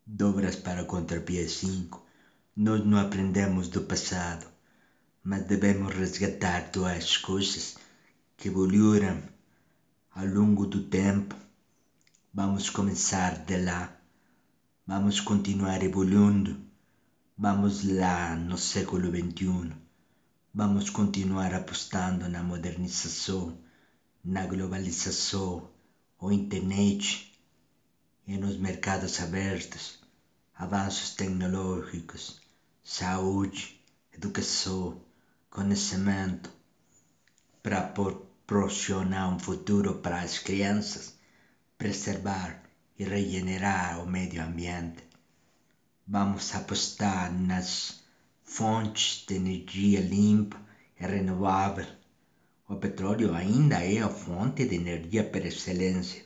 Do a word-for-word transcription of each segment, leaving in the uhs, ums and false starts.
Dobras para Contrapié cinco. Nós não aprendemos do passado, mas devemos resgatar todas as coisas que evoluíram ao longo do tempo. Vamos começar de lá. Vamos continuar evoluindo. Vamos lá no século vinte e um. Vamos continuar apostando na modernização, na globalização, na internet e nos mercados abertos, avanços tecnológicos, saúde, educação, conhecimento, para proporcionar um futuro para as crianças, preservar e regenerar o meio ambiente. Vamos apostar nas fontes de energia limpa e renovável. O petróleo ainda é a fonte de energia por excelência,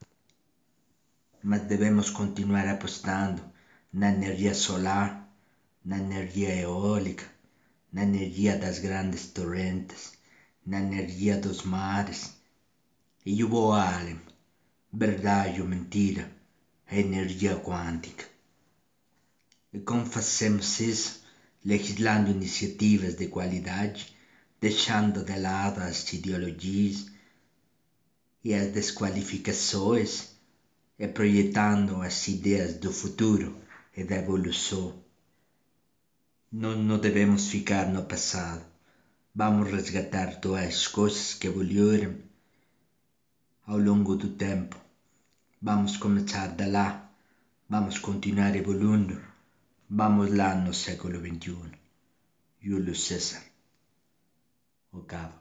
mas devemos continuar apostando na energia solar, na energia eólica, na energia das grandes torrentes, na energia dos mares. E eu vou além, verdade ou mentira, a energia quântica. E como fazemos isso? Legislando iniciativas de qualidade, deixando de lado as ideologias e as desqualificações e projetando as ideias do futuro e da evolução. Não, não devemos ficar no passado. Vamos resgatar todas as coisas que evoluíram ao longo do tempo. Vamos começar de lá. Vamos continuar evoluindo. Vamos lá no século vinte e um. Júlio César. O cabo.